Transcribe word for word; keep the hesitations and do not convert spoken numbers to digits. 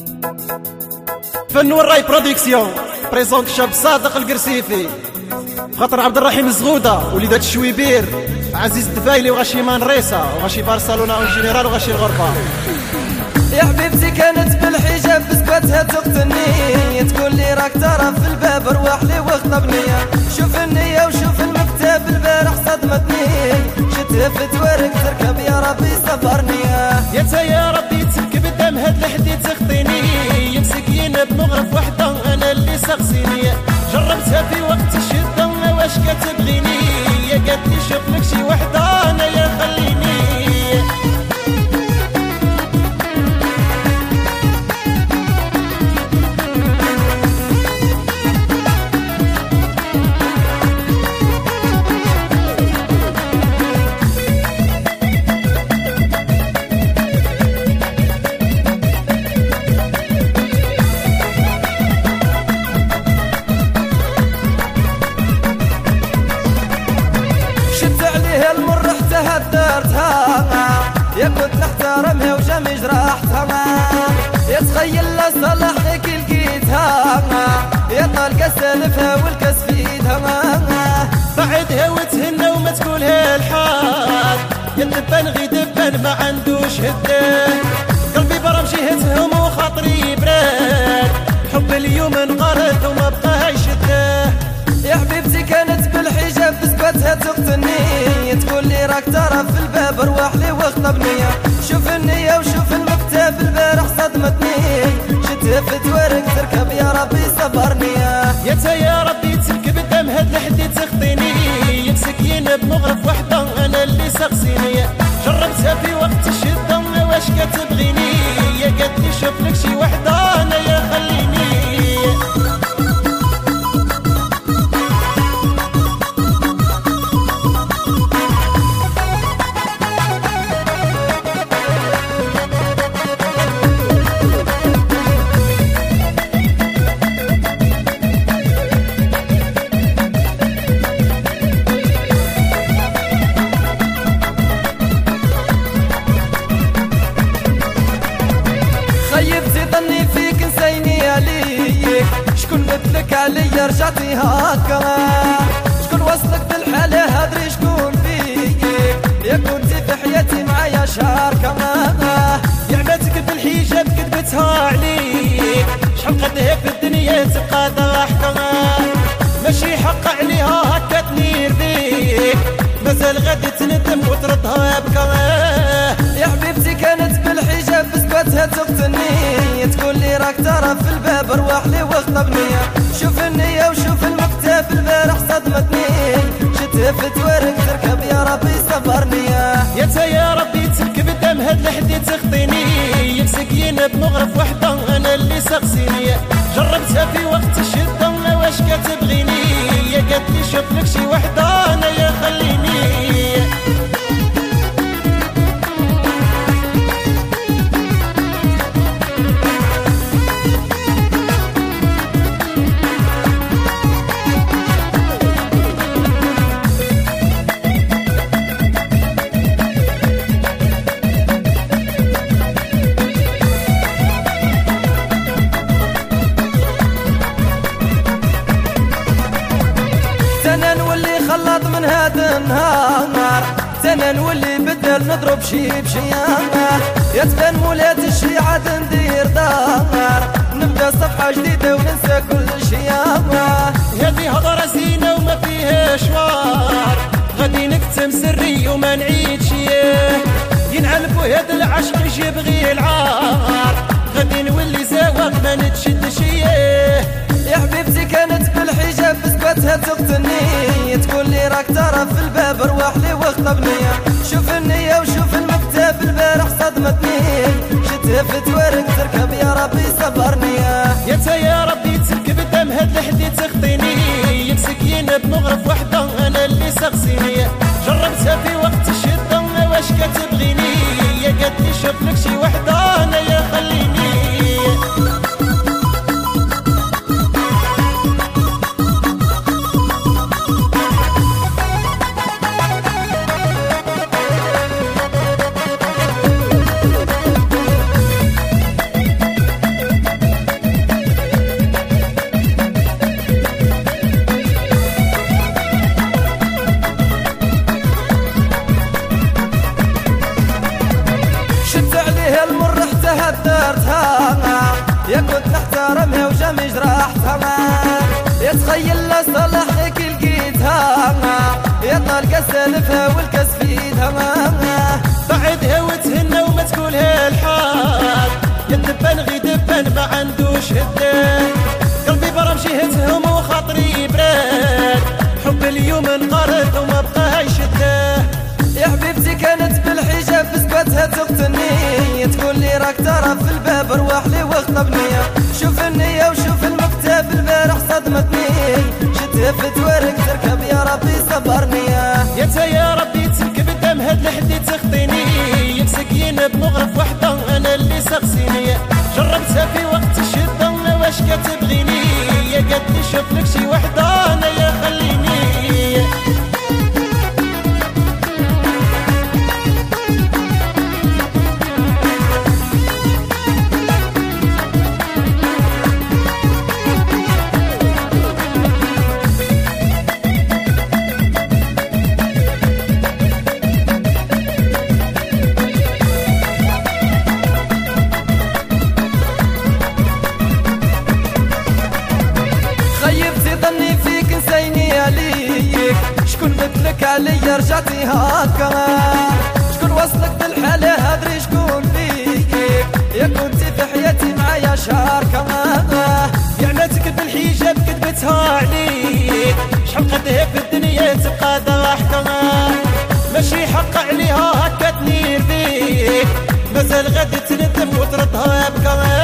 فن والراي برودكسيون بريزونت شاب صادق القرسيفي خاطر عبد الرحيم الزغوده وليدات الشويبير عزيز الدفايلي وغاشي مانريسا وغاشي برشلونه اون جينيرال وغاشي الغربه. يا حبيبتي كانت بالحجاب بسكوتها تقتلني، تقول لي راك ترى في الباب روح لي واخطبني. شوف النية وشوف المكتب البارح صدمتني، شتفت ورق تركب يا ربي صبرني. يا تا يا ربي تركب دم هاد الحديد تخطيني، يمسك ينب مغرف وحده انا اللي سقسيني. جربتها في وقت الشده واش كتبغيني، يا قالت لي شوف لك شي وحده انا يا خليني. يا كنت نحترمها وجامي جراحتها، يا تخيل لا صلح لك لقيتها، يا طالقة سالفها والكاس في ايدها. بعدها وتهنى وما تقولها الحال، يا الدبان غي دبان ما عندوش هداه. قلبي برم جهتهم وخاطري براد، حب اليوم انقرض وما بقاها يشداه. يا حبيبتي كانت بالحجاب بسكوتها تقتلني، تقول لي راك ترى في الباب روح لي واخطبني. شوف النية وشوف المكتب البارح صدمتني، شتفت ورق تركب يا ربي صبرني. يا تا يا ربي تركب دم هاد الحديد تخطيني، يمسك ينب مغرف وحده انا اللي سقسيني. جربتها في وقت الشده واش كتبغيني، يا قالت لي شوف لك شي وحده انا يا خليني. خيبتي ظني فيك نسيني عليك، شكون مثلك عليا رجعتي هاكا، شكون وصلك بالحالة هادري شكون فيك، يا كنتي في حياتي معايا شاركة. يا عماتك بالحجاب كذبتها عليك، شحال قدها في الدنيا تبقى ضحكة، ماشي حق عليها هكا تنير بيك، مازال غادي تندم وتردها بكا. يا حبيبتي كانت بالحجاب بسكوتها تقتلني، تقول لي راك ترى في الباب روح لي واخطبني. شوف النية وشوف المكتب البارح صدمتني، شتفت ورق تركب يا ربي صبرني. يا تا يا ربي تركب دم هاد الحديد تخطيني، يمسك ينب مغرف وحده انا اللي سقسيني. جربتها في وقت الشده واش كتبغيني، يا قالت لي شوف لك شي وحده انا يا خليني. سنة نولي خلط من هذا النهار، سنة نولي بدل نضرب شي بشيانة، يا تبان مولات الشي عاد ندير دار، نبدا صفحة جديدة وننسى كل شي. هذه هضرة زينة وما فيها شوار، غادي نكتم سري وما نعيد شيه، ينعلبو هذا العشق يبغي العار، غادي نولي زواق ما نتشد شيه. يا حبيبتي كانت بالحجاب بسكوتها تقتلني، تقول لي راك ترى في الباب روح لي واخطبني. شوف النية وشوف المكتب البارح صدمتني، شتفت ورق تركب يا ربي صبرني. يا تا يا ربي تركب دم هاد الحديد تخطيني، يمسك ينب مغرف وحده انا اللي سقسيني. جربتها في وقت الشده واش كتبغيني، يا قالت لي شوف لك شي وحده انا يا خليني. هدرتها يا كنت نحترمها وجامي جراحتها يا تخيل لا صلحك لقيتها يا طالقة سالفها والكاس فيدها بعدها وتهنى وما تقولها الحال يا دبان غي دبان ما عندوش هداه قلبي برا مشيهتهم وخاطري براد حب اليوم انقرض وما بقاها يشداه يا حبيبتي كانت بالحجاب بسكوتها تقتلني تقول لي راك ترى في الباب روح لي واخطبني شوف النية وشوف المكتب البارح صدمتني شتها في توارك تركب يا ربي صبرني يا تا يا ربي تركب الدم هاد لحدي تخطيني يمسكين بمغرف وحده انا اللي سقسيني جربتها في وقت الشده واش كتبغيني يا قد نشوف لك شي وحده انا يا خليني خيبتي ظني فيك نسيني عليك شكون مثلك عليا رجعتي هاكا شكون وصلك بالحالة هادري شكون فيك يا كنتي في حياتي معايا شاركة يعناتك بالحجاب كتبتها عليك شحال قدها في الدنيا تبقى ضحكة ماشي حق عليها هكا تنير بيك مازال غادي تندم وتردها بكا